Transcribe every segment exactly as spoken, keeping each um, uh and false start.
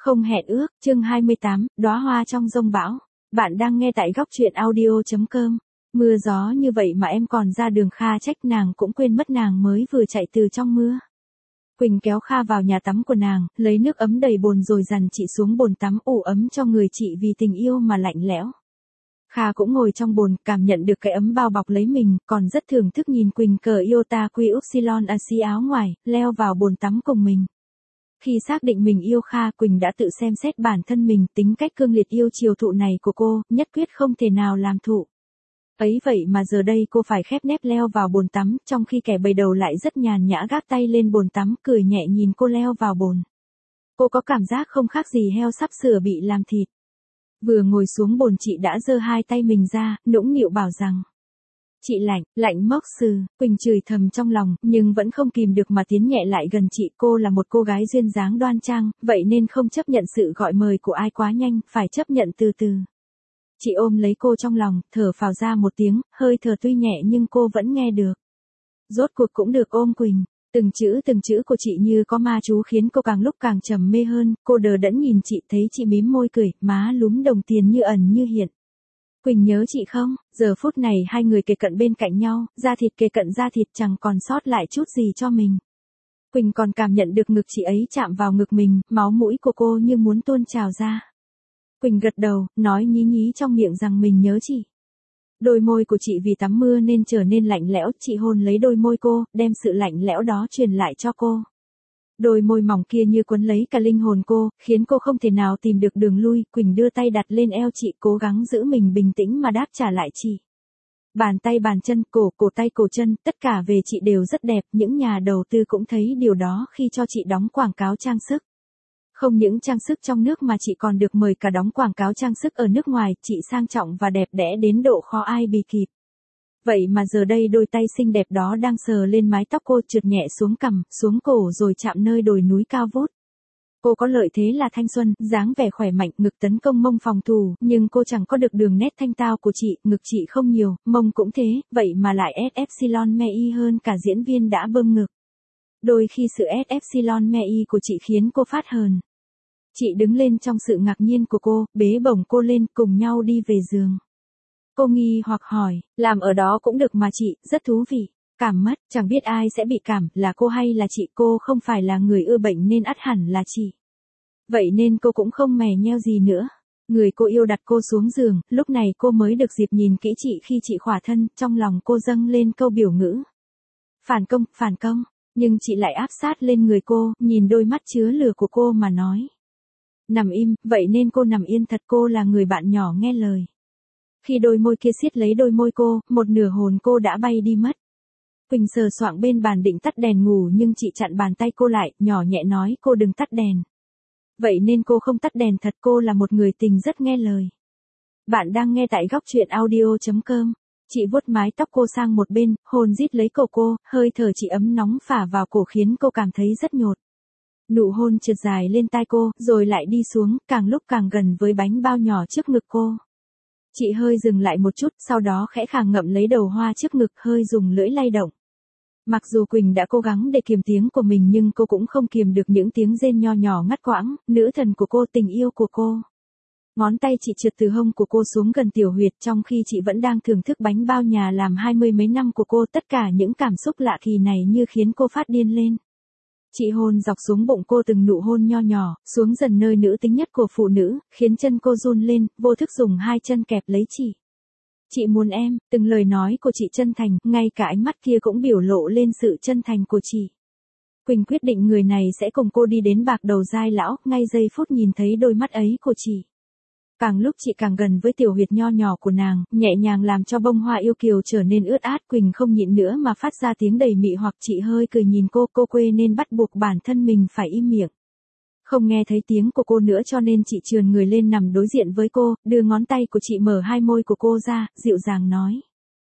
Không hẹn ước, chương hai mươi tám, đóa hoa trong giông bão. Bạn đang nghe tại góc truyện audio.com. Mưa gió như vậy mà em còn ra đường, Kha trách nàng cũng quên mất nàng mới vừa chạy từ trong mưa. Quỳnh kéo Kha vào nhà tắm của nàng, lấy nước ấm đầy bồn rồi dằn chị xuống bồn tắm ủ ấm cho người chị vì tình yêu mà lạnh lẽo. Kha cũng ngồi trong bồn, cảm nhận được cái ấm bao bọc lấy mình, còn rất thưởng thức nhìn Quỳnh cởi Iota Quy Upsilon a xi áo ngoài, leo vào bồn tắm cùng mình. Khi xác định mình yêu Kha, Quỳnh đã tự xem xét bản thân mình, tính cách cương liệt yêu chiều thụ này của cô, nhất quyết không thể nào làm thụ. Ấy vậy mà giờ đây cô phải khép nép leo vào bồn tắm, trong khi kẻ bầy đầu lại rất nhàn nhã gác tay lên bồn tắm, cười nhẹ nhìn cô leo vào bồn. Cô có cảm giác không khác gì heo sắp sửa bị làm thịt. Vừa ngồi xuống bồn chị đã giơ hai tay mình ra, nũng nịu bảo rằng: "Chị lạnh, lạnh mốc sư." Quỳnh chửi thầm trong lòng, nhưng vẫn không kìm được mà tiến nhẹ lại gần chị. Cô là một cô gái duyên dáng đoan trang, vậy nên không chấp nhận sự gọi mời của ai quá nhanh, phải chấp nhận từ từ. Chị ôm lấy cô trong lòng, thở phào ra một tiếng, hơi thở tuy nhẹ nhưng cô vẫn nghe được. Rốt cuộc cũng được ôm Quỳnh. Từng chữ từng chữ của chị như có ma chú khiến cô càng lúc càng trầm mê hơn. Cô đờ đẫn nhìn chị, thấy chị mím môi cười, má lúm đồng tiền như ẩn như hiện. "Quỳnh nhớ chị không?" Giờ phút này hai người kề cận bên cạnh nhau, da thịt kề cận da thịt, chẳng còn sót lại chút gì cho mình. Quỳnh còn cảm nhận được ngực chị ấy chạm vào ngực mình, máu mũi của cô như muốn tuôn trào ra. Quỳnh gật đầu, nói nhí nhí trong miệng rằng mình nhớ chị. Đôi môi của chị vì tắm mưa nên trở nên lạnh lẽo, chị hôn lấy đôi môi cô, đem sự lạnh lẽo đó truyền lại cho cô. Đôi môi mỏng kia như quấn lấy cả linh hồn cô, khiến cô không thể nào tìm được đường lui. Quỳnh đưa tay đặt lên eo chị, cố gắng giữ mình bình tĩnh mà đáp trả lại chị. Bàn tay bàn chân, cổ, cổ tay cổ chân, tất cả về chị đều rất đẹp, những nhà đầu tư cũng thấy điều đó khi cho chị đóng quảng cáo trang sức. Không những trang sức trong nước mà chị còn được mời cả đóng quảng cáo trang sức ở nước ngoài, chị sang trọng và đẹp đẽ đến độ khó ai bì kịp. Vậy mà giờ đây đôi tay xinh đẹp đó đang sờ lên mái tóc cô, trượt nhẹ xuống cằm, xuống cổ rồi chạm nơi đồi núi cao vút. Cô có lợi thế là thanh xuân, dáng vẻ khỏe mạnh, ngực tấn công mông phòng thủ, nhưng cô chẳng có được đường nét thanh tao của chị, ngực chị không nhiều, mông cũng thế, vậy mà lại S Epsilon Me Y hơn cả diễn viên đã bơm ngực. Đôi khi sự S Epsilon Me Y của chị khiến cô phát hờn. Chị đứng lên trong sự ngạc nhiên của cô, bế bổng cô lên, cùng nhau đi về giường. Cô nghi hoặc hỏi, làm ở đó cũng được mà chị, rất thú vị. Cảm mất, chẳng biết ai sẽ bị cảm, là cô hay là chị, cô không phải là người ưa bệnh nên ắt hẳn là chị. Vậy nên cô cũng không mè nheo gì nữa. Người cô yêu đặt cô xuống giường, lúc này cô mới được dịp nhìn kỹ chị khi chị khỏa thân, trong lòng cô dâng lên câu biểu ngữ. Phản công, phản công, nhưng chị lại áp sát lên người cô, nhìn đôi mắt chứa lửa của cô mà nói. Nằm im, vậy nên cô nằm yên thật, cô là người bạn nhỏ nghe lời. Khi đôi môi kia siết lấy đôi môi cô, một nửa hồn cô đã bay đi mất. Quỳnh sờ soạng bên bàn định tắt đèn ngủ nhưng chị chặn bàn tay cô lại, nhỏ nhẹ nói cô đừng tắt đèn. Vậy nên cô không tắt đèn thật, cô là một người tình rất nghe lời. Bạn đang nghe tại góc truyện audio.com. Chị vuốt mái tóc cô sang một bên, hôn rít lấy cổ cô, hơi thở chị ấm nóng phả vào cổ khiến cô cảm thấy rất nhột. Nụ hôn trượt dài lên tai cô, rồi lại đi xuống, càng lúc càng gần với bánh bao nhỏ trước ngực cô. Chị hơi dừng lại một chút, sau đó khẽ khàng ngậm lấy đầu hoa trước ngực, hơi dùng lưỡi lay động. Mặc dù Quỳnh đã cố gắng để kiềm tiếng của mình nhưng cô cũng không kiềm được những tiếng rên nho nhỏ ngắt quãng, nữ thần của cô, tình yêu của cô. Ngón tay chị trượt từ hông của cô xuống gần tiểu huyệt trong khi chị vẫn đang thưởng thức bánh bao nhà làm hai mươi mấy năm của cô, tất cả những cảm xúc lạ kỳ này như khiến cô phát điên lên. Chị hôn dọc xuống bụng cô từng nụ hôn nho nhỏ, xuống dần nơi nữ tính nhất của phụ nữ, khiến chân cô run lên, vô thức dùng hai chân kẹp lấy chị. Chị muốn em, từng lời nói của chị chân thành, ngay cả ánh mắt kia cũng biểu lộ lên sự chân thành của chị. Quỳnh quyết định người này sẽ cùng cô đi đến bạc đầu giai lão, ngay giây phút nhìn thấy đôi mắt ấy của chị. Càng lúc chị càng gần với tiểu huyệt nho nhỏ của nàng, nhẹ nhàng làm cho bông hoa yêu kiều trở nên ướt át. Quỳnh không nhịn nữa mà phát ra tiếng đầy mị hoặc, chị hơi cười nhìn cô, cô quê nên bắt buộc bản thân mình phải im miệng. Không nghe thấy tiếng của cô nữa cho nên chị trườn người lên nằm đối diện với cô, đưa ngón tay của chị mở hai môi của cô ra, dịu dàng nói.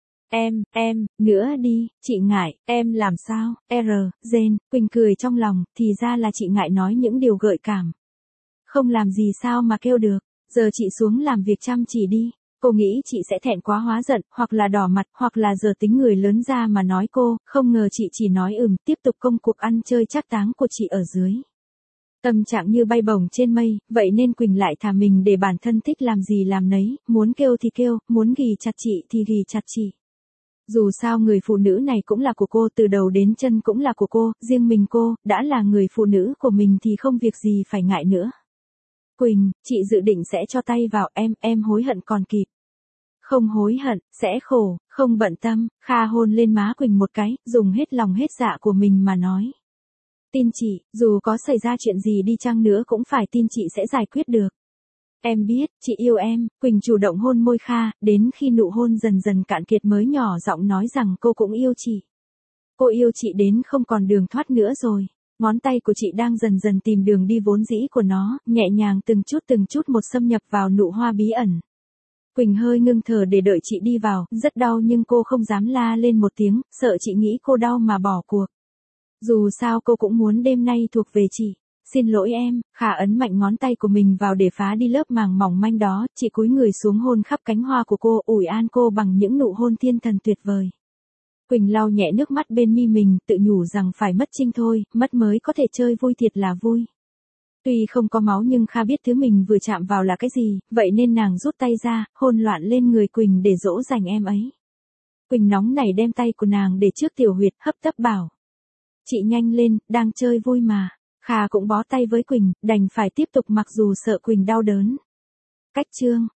Em, em, nữa đi, chị ngại, em làm sao, R, Jen, Quỳnh cười trong lòng, thì ra là chị ngại nói những điều gợi cảm. Không làm gì sao mà kêu được. Giờ chị xuống làm việc chăm chỉ đi. Cô nghĩ chị sẽ thẹn quá hóa giận, hoặc là đỏ mặt, hoặc là giờ tính người lớn ra mà nói cô, không ngờ chị chỉ nói ừm, tiếp tục công cuộc ăn chơi trác táng của chị ở dưới. Tâm trạng như bay bổng trên mây, vậy nên Quỳnh lại thả mình để bản thân thích làm gì làm nấy, muốn kêu thì kêu, muốn ghì chặt chị thì ghì chặt chị. Dù sao người phụ nữ này cũng là của cô, từ đầu đến chân cũng là của cô, riêng mình cô, đã là người phụ nữ của mình thì không việc gì phải ngại nữa. Quỳnh, chị dự định sẽ cho tay vào em, em hối hận còn kịp. Không hối hận, sẽ khổ, không bận tâm. Kha hôn lên má Quỳnh một cái, dùng hết lòng hết dạ của mình mà nói. Tin chị, dù có xảy ra chuyện gì đi chăng nữa cũng phải tin chị sẽ giải quyết được. Em biết, chị yêu em. Quỳnh chủ động hôn môi Kha, đến khi nụ hôn dần dần cạn kiệt mới nhỏ giọng nói rằng cô cũng yêu chị. Cô yêu chị đến không còn đường thoát nữa rồi. Ngón tay của chị đang dần dần tìm đường đi vốn dĩ của nó, nhẹ nhàng từng chút từng chút một xâm nhập vào nụ hoa bí ẩn. Quỳnh hơi ngưng thở để đợi chị đi vào, rất đau nhưng cô không dám la lên một tiếng, sợ chị nghĩ cô đau mà bỏ cuộc. Dù sao cô cũng muốn đêm nay thuộc về chị. Xin lỗi em. Kha ấn mạnh ngón tay của mình vào để phá đi lớp màng mỏng manh đó, chị cúi người xuống hôn khắp cánh hoa của cô, ủi an cô bằng những nụ hôn thiên thần tuyệt vời. Quỳnh lau nhẹ nước mắt bên mi mình, tự nhủ rằng phải mất Trinh thôi, mất mới có thể chơi vui thiệt là vui. Tuy không có máu nhưng Kha biết thứ mình vừa chạm vào là cái gì, vậy nên nàng rút tay ra, hôn loạn lên người Quỳnh để dỗ dành em ấy. Quỳnh nóng nảy đem tay của nàng để trước tiểu huyệt, hấp tấp bảo. Chị nhanh lên, đang chơi vui mà. Kha cũng bó tay với Quỳnh, đành phải tiếp tục mặc dù sợ Quỳnh đau đớn. Cách chương